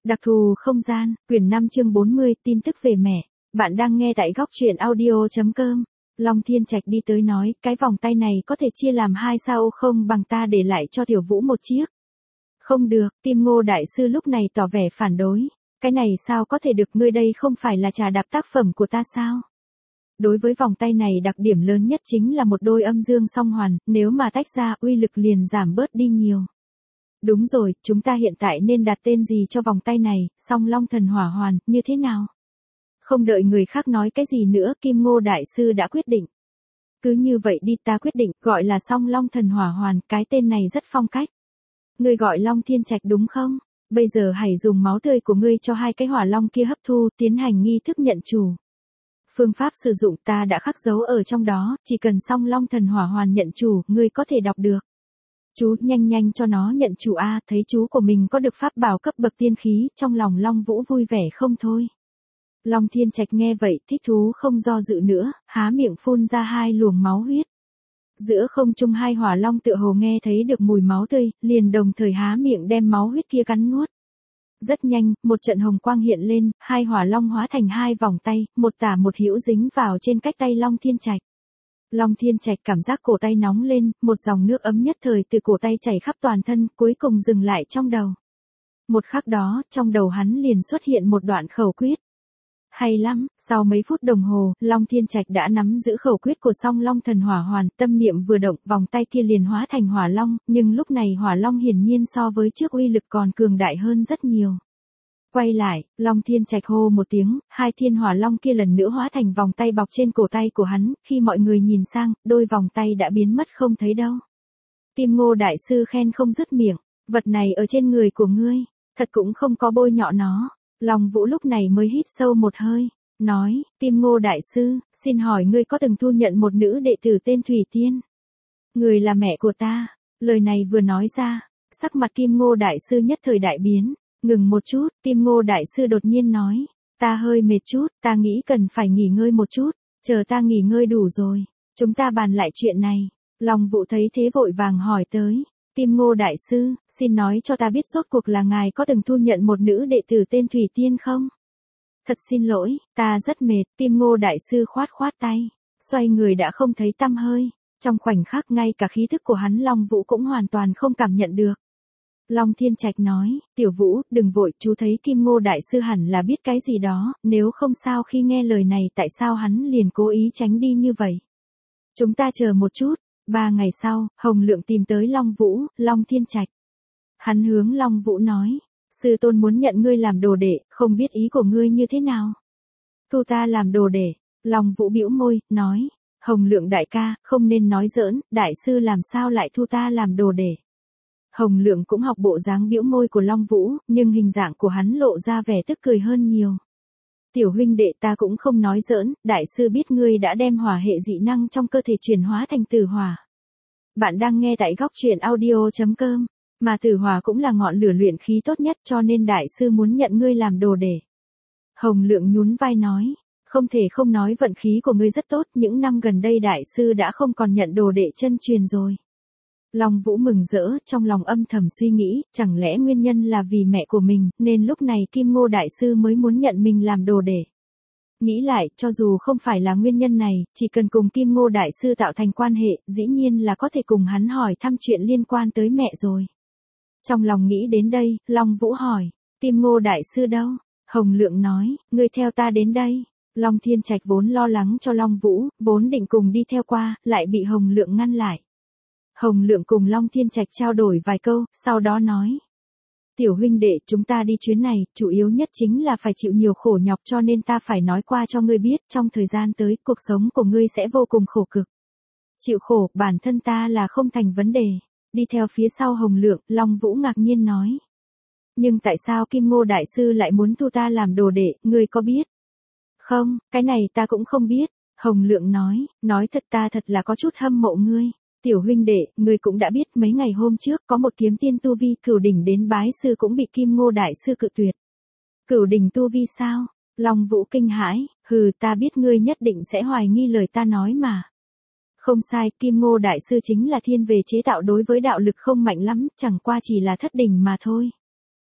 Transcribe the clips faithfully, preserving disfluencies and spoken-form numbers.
Đặc thù không gian, quyển năm chương bốn mươi, tin tức về mẹ. Bạn đang nghe tại góc truyện audio chấm com. Long Thiên Trạch đi tới nói, cái vòng tay này có thể chia làm hai sao không bằng ta để lại cho Tiểu Vũ một chiếc. Không được, Tim Ngô đại sư lúc này tỏ vẻ phản đối. Cái này sao có thể được, ngươi đây không phải là trà đạp tác phẩm của ta sao? Đối với vòng tay này đặc điểm lớn nhất chính là một đôi âm dương song hoàn, nếu mà tách ra uy lực liền giảm bớt đi nhiều. Đúng rồi, chúng ta hiện tại nên đặt tên gì cho vòng tay này, Song Long Thần Hỏa Hoàn, như thế nào? Không đợi người khác nói cái gì nữa, Kim Ngô đại sư đã quyết định. Cứ như vậy đi, ta quyết định, gọi là Song Long Thần Hỏa Hoàn, cái tên này rất phong cách. Ngươi gọi Long Thiên Trạch đúng không? Bây giờ hãy dùng máu tươi của ngươi cho hai cái hỏa long kia hấp thu, tiến hành nghi thức nhận chủ. Phương pháp sử dụng ta đã khắc dấu ở trong đó, chỉ cần Song Long Thần Hỏa Hoàn nhận chủ, ngươi có thể đọc được. Chú, nhanh nhanh cho nó nhận chủ a, thấy chú của mình có được pháp bảo cấp bậc tiên khí, trong lòng Long Vũ vui vẻ không thôi. Long Thiên Trạch nghe vậy, thích thú không do dự nữa, há miệng phun ra hai luồng máu huyết. Giữa không trung hai hỏa long tựa hồ nghe thấy được mùi máu tươi, liền đồng thời há miệng đem máu huyết kia cắn nuốt. Rất nhanh, một trận hồng quang hiện lên, hai hỏa long hóa thành hai vòng tay, một tả một hữu dính vào trên cách tay Long Thiên Trạch. Long Thiên Trạch cảm giác cổ tay nóng lên, một dòng nước ấm nhất thời từ cổ tay chảy khắp toàn thân, cuối cùng dừng lại trong đầu. Một khắc đó, trong đầu hắn liền xuất hiện một đoạn khẩu quyết. Hay lắm, sau mấy phút đồng hồ, Long Thiên Trạch đã nắm giữ khẩu quyết của Song Long Thần Hỏa Hoàn, tâm niệm vừa động, vòng tay kia liền hóa thành hỏa long, nhưng lúc này hỏa long hiển nhiên so với trước uy lực còn cường đại hơn rất nhiều. Quay lại, Long Thiên Trạch hô một tiếng, hai thiên hỏa long kia lần nữa hóa thành vòng tay bọc trên cổ tay của hắn, khi mọi người nhìn sang, đôi vòng tay đã biến mất không thấy đâu. Kim Ngô đại sư khen không dứt miệng, vật này ở trên người của ngươi, thật cũng không có bôi nhọ nó. Long Vũ lúc này mới hít sâu một hơi, nói, Kim Ngô đại sư, xin hỏi ngươi có từng thu nhận một nữ đệ tử tên Thủy Tiên? Người là mẹ của ta. Lời này vừa nói ra, sắc mặt Kim Ngô đại sư nhất thời đại biến. Ngừng một chút, Kim Ngô đại sư đột nhiên nói, ta hơi mệt chút, ta nghĩ cần phải nghỉ ngơi một chút, chờ ta nghỉ ngơi đủ rồi, chúng ta bàn lại chuyện này. Long Vũ thấy thế vội vàng hỏi tới, Kim Ngô đại sư, xin nói cho ta biết rốt cuộc là ngài có từng thu nhận một nữ đệ tử tên Thủy Tiên không? Thật xin lỗi, ta rất mệt, Kim Ngô đại sư khoát khoát tay, xoay người đã không thấy tăm hơi, trong khoảnh khắc ngay cả khí thức của hắn Long Vũ cũng hoàn toàn không cảm nhận được. Long Thiên Trạch nói, Tiểu Vũ, đừng vội, chú thấy Kim Ngô đại sư hẳn là biết cái gì đó, nếu không sao khi nghe lời này tại sao hắn liền cố ý tránh đi như vậy. Chúng ta chờ một chút. Ba ngày sau, Hồng Lượng tìm tới Long Vũ, Long Thiên Trạch. Hắn hướng Long Vũ nói, sư tôn muốn nhận ngươi làm đồ đệ, không biết ý của ngươi như thế nào? Thu ta làm đồ đệ. Long Vũ bĩu môi, nói, Hồng Lượng đại ca, không nên nói giỡn, đại sư làm sao lại thu ta làm đồ đệ? Hồng Lượng cũng học bộ dáng bĩu môi của Long Vũ, nhưng hình dạng của hắn lộ ra vẻ tức cười hơn nhiều. Tiểu huynh đệ, ta cũng không nói giỡn, đại sư biết ngươi đã đem hỏa hệ dị năng trong cơ thể chuyển hóa thành tử hỏa. Bạn đang nghe tại góc truyện audio chấm com, mà tử hỏa cũng là ngọn lửa luyện khí tốt nhất cho nên đại sư muốn nhận ngươi làm đồ đệ. Hồng Lượng nhún vai nói, không thể không nói vận khí của ngươi rất tốt, những năm gần đây đại sư đã không còn nhận đồ đệ chân truyền rồi. Long Vũ mừng rỡ, trong lòng âm thầm suy nghĩ, chẳng lẽ nguyên nhân là vì mẹ của mình, nên lúc này Kim Ngô đại sư mới muốn nhận mình làm đồ đệ. Nghĩ lại, cho dù không phải là nguyên nhân này, chỉ cần cùng Kim Ngô đại sư tạo thành quan hệ, dĩ nhiên là có thể cùng hắn hỏi thăm chuyện liên quan tới mẹ rồi. Trong lòng nghĩ đến đây, Long Vũ hỏi, Kim Ngô đại sư đâu? Hồng Lượng nói, ngươi theo ta đến đây. Long Thiên Trạch vốn lo lắng cho Long Vũ, vốn định cùng đi theo qua, lại bị Hồng Lượng ngăn lại. Hồng Lượng cùng Long Thiên Trạch trao đổi vài câu, sau đó nói. Tiểu huynh đệ, chúng ta đi chuyến này, chủ yếu nhất chính là phải chịu nhiều khổ nhọc cho nên ta phải nói qua cho ngươi biết, trong thời gian tới, cuộc sống của ngươi sẽ vô cùng khổ cực. Chịu khổ, bản thân ta là không thành vấn đề. Đi theo phía sau Hồng Lượng, Long Vũ ngạc nhiên nói. Nhưng tại sao Kim Ngô đại sư lại muốn thu ta làm đồ đệ, ngươi có biết? Không, cái này ta cũng không biết. Hồng Lượng nói, nói thật ta thật là có chút hâm mộ ngươi. Tiểu huynh đệ, ngươi cũng đã biết mấy ngày hôm trước có một kiếm tiên tu vi cửu đỉnh đến bái sư cũng bị Kim Ngô đại sư cự tuyệt. Cửu đỉnh tu vi sao? Long Vũ kinh hãi, hừ, ta biết ngươi nhất định sẽ hoài nghi lời ta nói mà. Không sai, Kim Ngô đại sư chính là thiên về chế tạo, đối với đạo lực không mạnh lắm, chẳng qua chỉ là thất đỉnh mà thôi.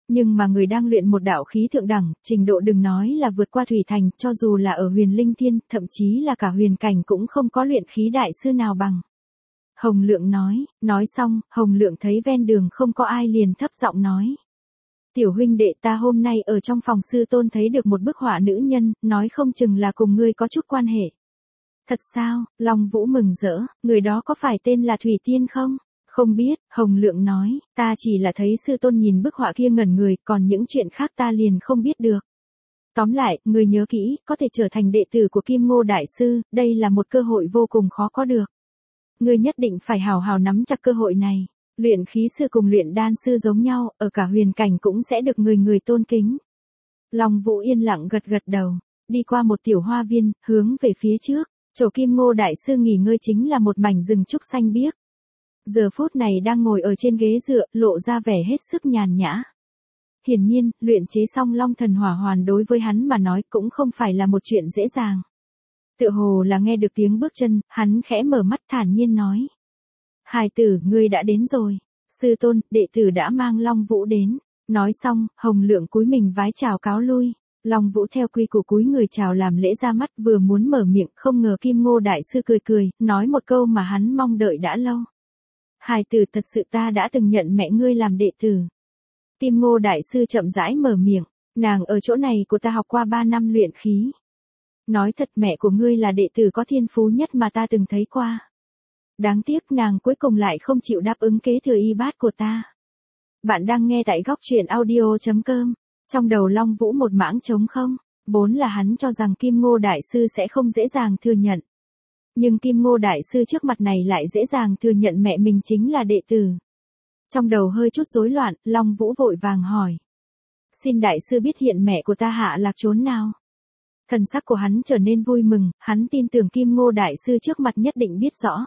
Nhưng mà người đang luyện một đạo khí thượng đẳng, trình độ đừng nói là vượt qua thủy thành, cho dù là ở huyền linh thiên, thậm chí là cả huyền cảnh cũng không có luyện khí đại sư nào bằng. Hồng Lượng nói, nói xong, Hồng Lượng thấy ven đường không có ai liền thấp giọng nói. Tiểu huynh đệ, ta hôm nay ở trong phòng sư tôn thấy được một bức họa nữ nhân, nói không chừng là cùng ngươi có chút quan hệ. Thật sao? Long Vũ mừng rỡ, người đó có phải tên là Thủy Tiên không? Không biết, Hồng Lượng nói, ta chỉ là thấy sư tôn nhìn bức họa kia ngẩn người, còn những chuyện khác ta liền không biết được. Tóm lại, người nhớ kỹ, có thể trở thành đệ tử của Kim Ngô Đại Sư, đây là một cơ hội vô cùng khó có được. Người nhất định phải hào hào nắm chặt cơ hội này. Luyện khí sư cùng luyện đan sư giống nhau, ở cả huyền cảnh cũng sẽ được người người tôn kính. Long Vũ yên lặng gật gật đầu, đi qua một tiểu hoa viên, hướng về phía trước, chỗ Kim Ngô Đại Sư nghỉ ngơi chính là một mảnh rừng trúc xanh biếc. Giờ phút này đang ngồi ở trên ghế dựa, lộ ra vẻ hết sức nhàn nhã. Hiển nhiên, luyện chế xong Long Thần Hỏa Hoàn đối với hắn mà nói cũng không phải là một chuyện dễ dàng. Tựa hồ là nghe được tiếng bước chân, hắn khẽ mở mắt thản nhiên nói. Hài tử, ngươi đã đến rồi. Sư tôn, đệ tử đã mang Long Vũ đến. Nói xong, Hồng Lượng cúi mình vái chào cáo lui. Long Vũ theo quy củ cúi người chào làm lễ ra mắt, vừa muốn mở miệng, không ngờ Kim Ngô Đại Sư cười cười, nói một câu mà hắn mong đợi đã lâu. Hài tử, thật sự ta đã từng nhận mẹ ngươi làm đệ tử. Kim Ngô Đại Sư chậm rãi mở miệng, nàng ở chỗ này của ta học qua ba năm luyện khí. Nói thật, mẹ của ngươi là đệ tử có thiên phú nhất mà ta từng thấy qua. Đáng tiếc nàng cuối cùng lại không chịu đáp ứng kế thừa y bát của ta. Bạn đang nghe tại góc truyện audio chấm com. Trong đầu Long Vũ một mảng trống không, vốn là hắn cho rằng Kim Ngô Đại Sư sẽ không dễ dàng thừa nhận. Nhưng Kim Ngô Đại Sư trước mặt này lại dễ dàng thừa nhận mẹ mình chính là đệ tử. Trong đầu hơi chút rối loạn, Long Vũ vội vàng hỏi. Xin Đại Sư biết hiện mẹ của ta hạ lạc chốn nào? Thần sắc của hắn trở nên vui mừng, hắn tin tưởng Kim Ngô Đại Sư trước mặt nhất định biết rõ.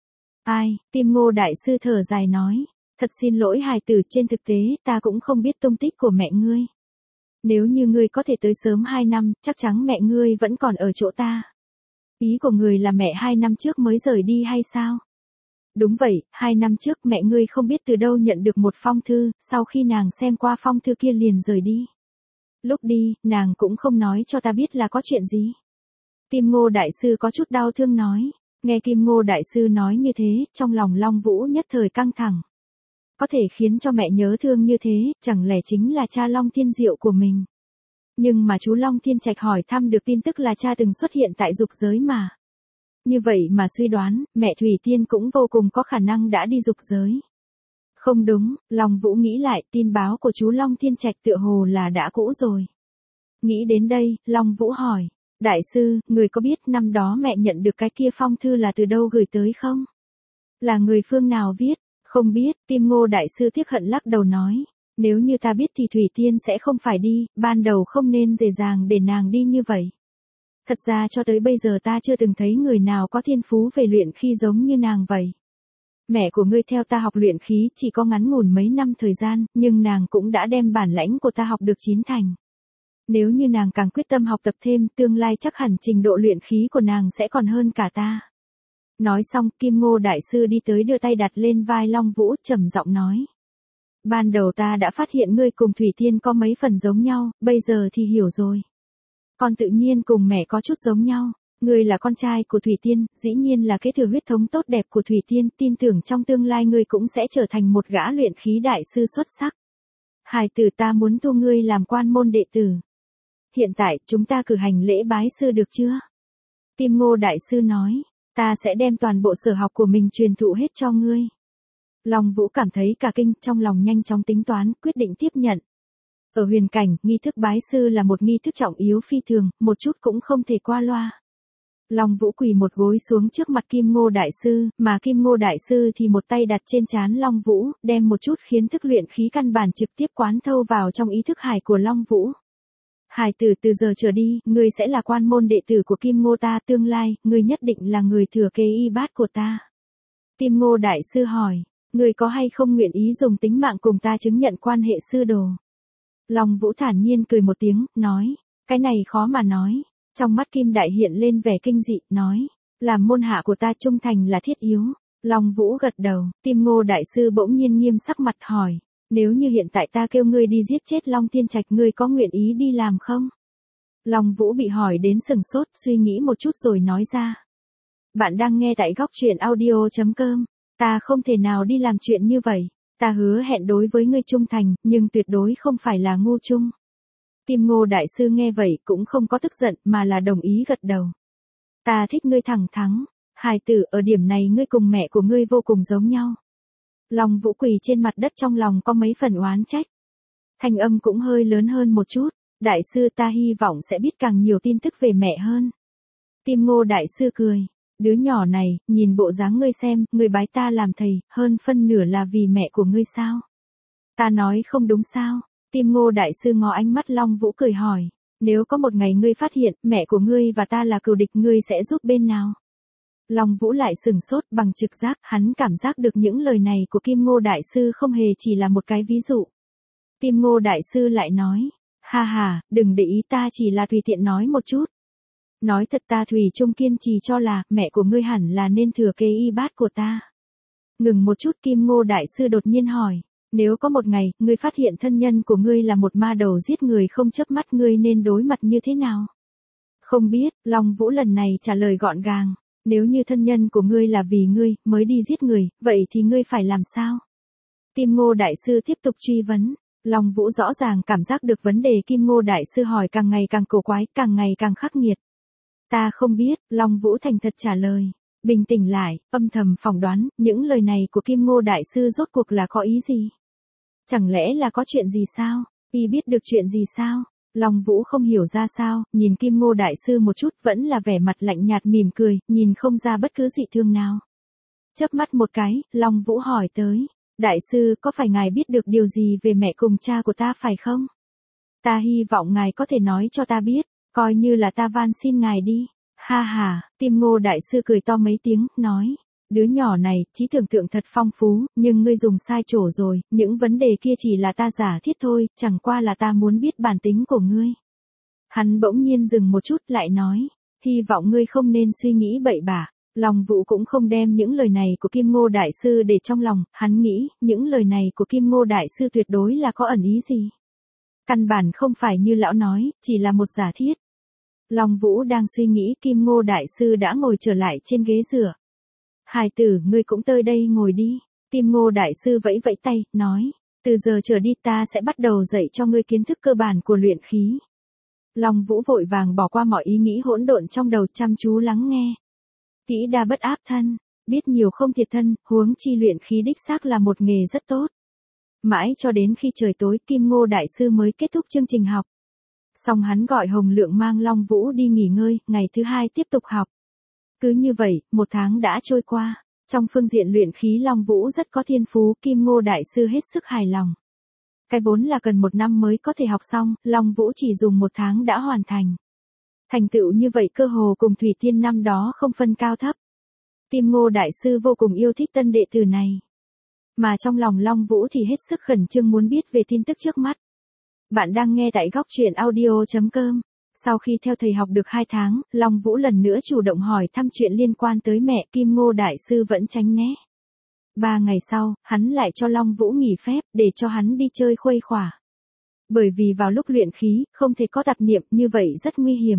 Ai, Kim Ngô Đại Sư thở dài nói. Thật xin lỗi hài tử, trên thực tế ta cũng không biết tung tích của mẹ ngươi. Nếu như ngươi có thể tới sớm hai năm, chắc chắn mẹ ngươi vẫn còn ở chỗ ta. Ý của người là mẹ hai năm trước mới rời đi hay sao? Đúng vậy, hai năm trước mẹ ngươi không biết từ đâu nhận được một phong thư, sau khi nàng xem qua phong thư kia liền rời đi. Lúc đi, nàng cũng không nói cho ta biết là có chuyện gì. Kim Ngô Đại Sư có chút đau thương nói. Nghe Kim Ngô Đại Sư nói như thế, trong lòng Long Vũ nhất thời căng thẳng. Có thể khiến cho mẹ nhớ thương như thế, chẳng lẽ chính là cha Long Thiên Diệu của mình. Nhưng mà chú Long Thiên Trạch hỏi thăm được tin tức là cha từng xuất hiện tại dục giới mà. Như vậy mà suy đoán, mẹ Thủy Tiên cũng vô cùng có khả năng đã đi dục giới. Không đúng, Long Vũ nghĩ lại, tin báo của chú Long Thiên Trạch tựa hồ là đã cũ rồi. Nghĩ đến đây, Long Vũ hỏi. Đại sư, người có biết năm đó mẹ nhận được cái kia phong thư là từ đâu gửi tới không? Là người phương nào viết? Không biết, Kim Ngô Đại Sư tiếc hận lắc đầu nói. Nếu như ta biết thì Thủy Tiên sẽ không phải đi, ban đầu không nên dễ dàng để nàng đi như vậy. Thật ra cho tới bây giờ ta chưa từng thấy người nào có thiên phú về luyện khí giống như nàng vậy. Mẹ của ngươi theo ta học luyện khí chỉ có ngắn ngủn mấy năm thời gian, nhưng nàng cũng đã đem bản lãnh của ta học được chín thành. Nếu như nàng càng quyết tâm học tập thêm, tương lai chắc hẳn trình độ luyện khí của nàng sẽ còn hơn cả ta. Nói xong, Kim Ngô Đại Sư đi tới đưa tay đặt lên vai Long Vũ, trầm giọng nói. Ban đầu ta đã phát hiện ngươi cùng Thủy Tiên có mấy phần giống nhau, bây giờ thì hiểu rồi. Con tự nhiên cùng mẹ có chút giống nhau. Ngươi là con trai của Thủy Tiên, dĩ nhiên là kế thừa huyết thống tốt đẹp của Thủy Tiên, tin tưởng trong tương lai ngươi cũng sẽ trở thành một gã luyện khí đại sư xuất sắc. Hài tử, ta muốn thu ngươi làm quan môn đệ tử. Hiện tại, chúng ta cử hành lễ bái sư được chưa? Kim Ngô Đại Sư nói, ta sẽ đem toàn bộ sở học của mình truyền thụ hết cho ngươi. Long Vũ cảm thấy cả kinh, trong lòng nhanh chóng tính toán, quyết định tiếp nhận. Ở huyền cảnh, nghi thức bái sư là một nghi thức trọng yếu phi thường, một chút cũng không thể qua loa. Long Vũ quỳ một gối xuống trước mặt Kim Ngô Đại Sư, mà Kim Ngô Đại Sư thì một tay đặt trên trán Long Vũ, đem một chút khiến thức luyện khí căn bản trực tiếp quán thâu vào trong ý thức hải của Long Vũ. Hải tử, từ giờ trở đi, ngươi sẽ là quan môn đệ tử của Kim Ngô ta, tương lai, ngươi nhất định là người thừa kế y bát của ta. Kim Ngô Đại Sư hỏi, ngươi có hay không nguyện ý dùng tính mạng cùng ta chứng nhận quan hệ sư đồ? Long Vũ thản nhiên cười một tiếng, nói, cái này khó mà nói. Trong mắt Kim Đại hiện lên vẻ kinh dị, nói, làm môn hạ của ta trung thành là thiết yếu. Long Vũ gật đầu, Kim Ngô Đại Sư bỗng nhiên nghiêm sắc mặt hỏi, Nếu như hiện tại ta kêu ngươi đi giết chết Long Thiên Trạch, ngươi có nguyện ý đi làm không? Long Vũ bị hỏi đến sừng sốt, suy nghĩ một chút rồi nói ra. Bạn đang nghe tại góc truyện audio.com. Ta không thể nào đi làm chuyện như vậy. Ta hứa hẹn đối với ngươi trung thành, nhưng tuyệt đối không phải là ngu trung. Kim Ngô Đại Sư nghe vậy cũng không có tức giận mà là đồng ý gật đầu. Ta thích ngươi thẳng thắn. Hài tử, ở điểm này ngươi cùng mẹ của ngươi vô cùng giống nhau. Long Vũ quỳ trên mặt đất, trong lòng có mấy phần oán trách. Thanh âm cũng hơi lớn hơn một chút. Đại sư, ta hy vọng sẽ biết càng nhiều tin tức về mẹ hơn. Kim Ngô Đại Sư cười. Đứa nhỏ này, nhìn bộ dáng ngươi xem, ngươi bái ta làm thầy, hơn phân nửa là vì mẹ của ngươi sao? Ta nói không đúng sao? Kim Ngô Đại Sư ngó ánh mắt Long Vũ cười hỏi. Nếu có một ngày ngươi phát hiện, mẹ của ngươi và ta là cừu địch, ngươi sẽ giúp bên nào? Long Vũ lại sừng sốt, bằng trực giác, hắn cảm giác được những lời này của Kim Ngô Đại Sư không hề chỉ là một cái ví dụ. Kim Ngô Đại Sư lại nói. Ha ha, đừng để ý, ta chỉ là tùy tiện nói một chút. Nói thật, ta thủy chung kiên trì cho là, mẹ của ngươi hẳn là nên thừa kế y bát của ta. Ngừng một chút, Kim Ngô Đại Sư đột nhiên hỏi. Nếu có một ngày, ngươi phát hiện thân nhân của ngươi là một ma đầu giết người không chớp mắt, ngươi nên đối mặt như thế nào? Không biết, Long Vũ lần này trả lời gọn gàng. Nếu như thân nhân của ngươi là vì ngươi, mới đi giết người, vậy thì ngươi phải làm sao? Kim Ngô Đại Sư tiếp tục truy vấn. Long Vũ rõ ràng cảm giác được vấn đề Kim Ngô Đại Sư hỏi càng ngày càng cổ quái, càng ngày càng khắc nghiệt. Ta không biết, Long Vũ thành thật trả lời. Bình tĩnh lại, âm thầm phỏng đoán, những lời này của Kim Ngô Đại Sư rốt cuộc là có ý gì? Chẳng lẽ là có chuyện gì sao? Y biết được chuyện gì sao? Long Vũ không hiểu ra sao, nhìn Kim Ngô Đại Sư một chút, vẫn là vẻ mặt lạnh nhạt mỉm cười, nhìn không ra bất cứ dị thương nào. Chớp mắt một cái, Long Vũ hỏi tới. Đại sư, có phải ngài biết được điều gì về mẹ cùng cha của ta phải không? Ta hy vọng ngài có thể nói cho ta biết, coi như là ta van xin ngài đi. Ha ha, Kim Ngô Đại Sư cười to mấy tiếng, nói. Đứa nhỏ này, trí tưởng tượng thật phong phú, nhưng ngươi dùng sai chỗ rồi, những vấn đề kia chỉ là ta giả thiết thôi, chẳng qua là ta muốn biết bản tính của ngươi. Hắn bỗng nhiên dừng một chút lại nói, hy vọng ngươi không nên suy nghĩ bậy bạ. Long Vũ cũng không đem những lời này của Kim Ngô Đại Sư để trong lòng, hắn nghĩ, những lời này của Kim Ngô Đại Sư tuyệt đối là có ẩn ý gì. Căn bản không phải như lão nói, chỉ là một giả thiết. Long Vũ đang suy nghĩ, Kim Ngô Đại Sư đã ngồi trở lại trên ghế dựa. Hài tử, ngươi cũng tới đây ngồi đi. Kim Ngô Đại Sư vẫy vẫy tay, nói, từ giờ trở đi ta sẽ bắt đầu dạy cho ngươi kiến thức cơ bản của luyện khí. Long Vũ vội vàng bỏ qua mọi ý nghĩ hỗn độn trong đầu, chăm chú lắng nghe. Kỹ đa bất áp thân, biết nhiều không thiệt thân, huống chi luyện khí đích xác là một nghề rất tốt. Mãi cho đến khi trời tối, Kim Ngô Đại Sư mới kết thúc chương trình học. Xong hắn gọi Hồng Lượng mang Long Vũ đi nghỉ ngơi, ngày thứ hai tiếp tục học. Cứ như vậy, một tháng đã trôi qua. Trong phương diện luyện khí Long Vũ rất có thiên phú, Kim Ngô Đại Sư hết sức hài lòng. Cái vốn là cần một năm mới có thể học xong, Long Vũ chỉ dùng một tháng đã hoàn thành. Thành tựu như vậy cơ hồ cùng Thủy Tiên năm đó không phân cao thấp. Kim Ngô Đại Sư vô cùng yêu thích tân đệ tử này. Mà trong lòng Long Vũ thì hết sức khẩn trương muốn biết về tin tức trước mắt. Bạn đang nghe tại góc truyện audio.com. Sau khi theo thầy học được hai tháng, Long Vũ lần nữa chủ động hỏi thăm chuyện liên quan tới mẹ, Kim Ngô Đại Sư vẫn tránh né. Ba ngày sau, hắn lại cho Long Vũ nghỉ phép, để cho hắn đi chơi khuây khỏa. Bởi vì vào lúc luyện khí, không thể có tạp niệm, như vậy rất nguy hiểm.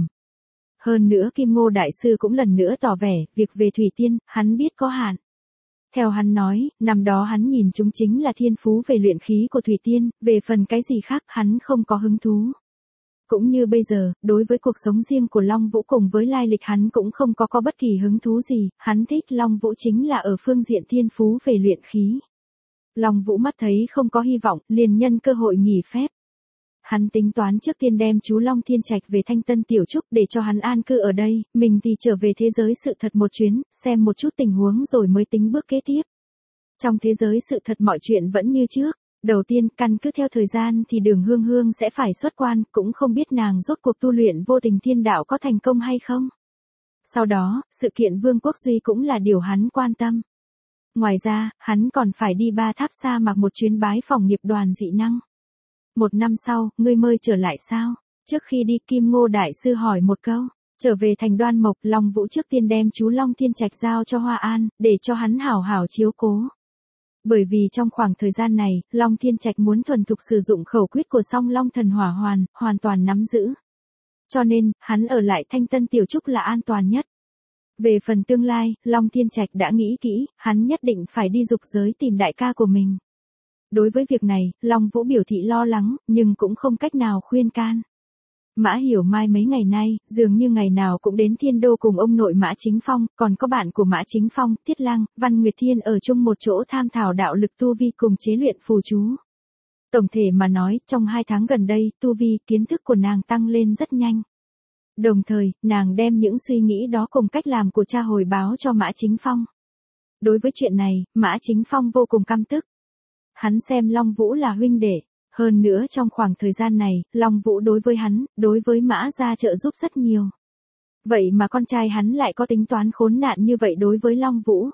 Hơn nữa Kim Ngô Đại Sư cũng lần nữa tỏ vẻ, việc về Thủy Tiên, hắn biết có hạn. Theo hắn nói, năm đó hắn nhìn chúng chính là thiên phú về luyện khí của Thủy Tiên, về phần cái gì khác hắn không có hứng thú. Cũng như bây giờ, đối với cuộc sống riêng của Long Vũ cùng với lai lịch hắn cũng không có có bất kỳ hứng thú gì, hắn thích Long Vũ chính là ở phương diện thiên phú về luyện khí. Long Vũ mắt thấy không có hy vọng, liền nhân cơ hội nghỉ phép. Hắn tính toán trước tiên đem chú Long Thiên Trạch về Thanh Tân Tiểu Trúc để cho hắn an cư ở đây, mình thì trở về thế giới sự thật một chuyến, xem một chút tình huống rồi mới tính bước kế tiếp. Trong thế giới sự thật mọi chuyện vẫn như trước. Đầu tiên, căn cứ theo thời gian thì Đường Hương Hương sẽ phải xuất quan, cũng không biết nàng rốt cuộc tu luyện vô tình thiên đạo có thành công hay không. Sau đó, sự kiện Vương Quốc Duy cũng là điều hắn quan tâm. Ngoài ra, hắn còn phải đi Ba Tháp Sa Mạc một chuyến bái phỏng nghiệp đoàn dị năng. Một năm sau, ngươi mời trở lại sao? Trước khi đi, Kim Ngô Đại Sư hỏi một câu. Trở về thành Đoan Mộc, Long Vũ trước tiên đem chú Long Thiên Trạch giao cho Hoa An, để cho hắn hảo hảo chiếu cố. Bởi vì trong khoảng thời gian này, Long Thiên Trạch muốn thuần thục sử dụng khẩu quyết của Song Long Thần Hỏa Hoàn, hoàn toàn nắm giữ. Cho nên, hắn ở lại Thanh Tân Tiểu Trúc là an toàn nhất. Về phần tương lai, Long Thiên Trạch đã nghĩ kỹ, hắn nhất định phải đi dục giới tìm đại ca của mình. Đối với việc này, Long Vũ biểu thị lo lắng, nhưng cũng không cách nào khuyên can. Mã Hiểu Mai mấy ngày nay, dường như ngày nào cũng đến Thiên Đô cùng ông nội Mã Chính Phong, còn có bạn của Mã Chính Phong, Tiết Lang, Văn Nguyệt Thiên ở chung một chỗ tham thảo đạo lực tu vi cùng chế luyện phù chú. Tổng thể mà nói, trong hai tháng gần đây, tu vi, kiến thức của nàng tăng lên rất nhanh. Đồng thời, nàng đem những suy nghĩ đó cùng cách làm của cha hồi báo cho Mã Chính Phong. Đối với chuyện này, Mã Chính Phong vô cùng căm tức. Hắn xem Long Vũ là huynh đệ. Hơn nữa trong khoảng thời gian này, Long Vũ đối với hắn, đối với Mã gia trợ giúp rất nhiều. Vậy mà con trai hắn lại có tính toán khốn nạn như vậy đối với Long Vũ.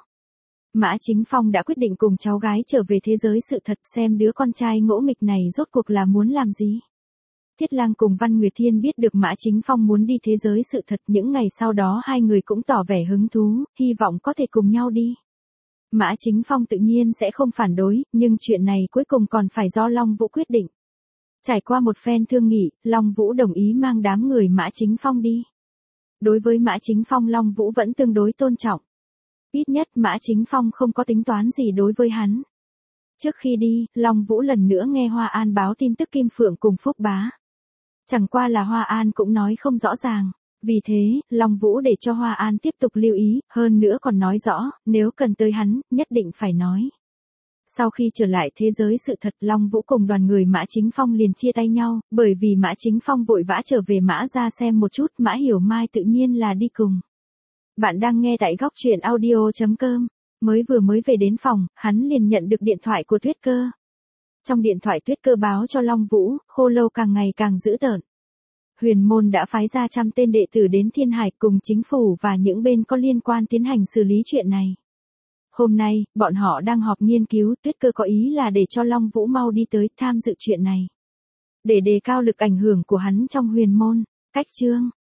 Mã Chính Phong đã quyết định cùng cháu gái trở về thế giới sự thật xem đứa con trai ngỗ nghịch này rốt cuộc là muốn làm gì. Thiết Lang cùng Văn Nguyệt Thiên biết được Mã Chính Phong muốn đi thế giới sự thật, những ngày sau đó hai người cũng tỏ vẻ hứng thú, hy vọng có thể cùng nhau đi. Mã Chính Phong tự nhiên sẽ không phản đối, nhưng chuyện này cuối cùng còn phải do Long Vũ quyết định. Trải qua một phen thương nghị, Long Vũ đồng ý mang đám người Mã Chính Phong đi. Đối với Mã Chính Phong, Long Vũ vẫn tương đối tôn trọng. Ít nhất Mã Chính Phong không có tính toán gì đối với hắn. Trước khi đi, Long Vũ lần nữa nghe Hoa An báo tin tức Kim Phượng cùng Phúc Bá. Chẳng qua là Hoa An cũng nói không rõ ràng. Vì thế, Long Vũ để cho Hoa An tiếp tục lưu ý, hơn nữa còn nói rõ, nếu cần tới hắn, nhất định phải nói. Sau khi trở lại thế giới sự thật, Long Vũ cùng đoàn người Mã Chính Phong liền chia tay nhau, bởi vì Mã Chính Phong vội vã trở về Mã ra xem một chút, Mã Hiểu Mai tự nhiên là đi cùng. Bạn đang nghe tại góc truyện audio chấm com. Mới vừa mới về đến phòng, hắn liền nhận được điện thoại của Tuyết Cơ. Trong điện thoại Tuyết Cơ báo cho Long Vũ, Khô Lâu càng ngày càng dữ tợn. Huyền môn đã phái ra trăm tên đệ tử đến Thiên Hải cùng chính phủ và những bên có liên quan tiến hành xử lý chuyện này. Hôm nay, bọn họ đang họp nghiên cứu, Tuyết Cơ có ý là để cho Long Vũ mau đi tới tham dự chuyện này. Để đề cao lực ảnh hưởng của hắn trong huyền môn. Cách chương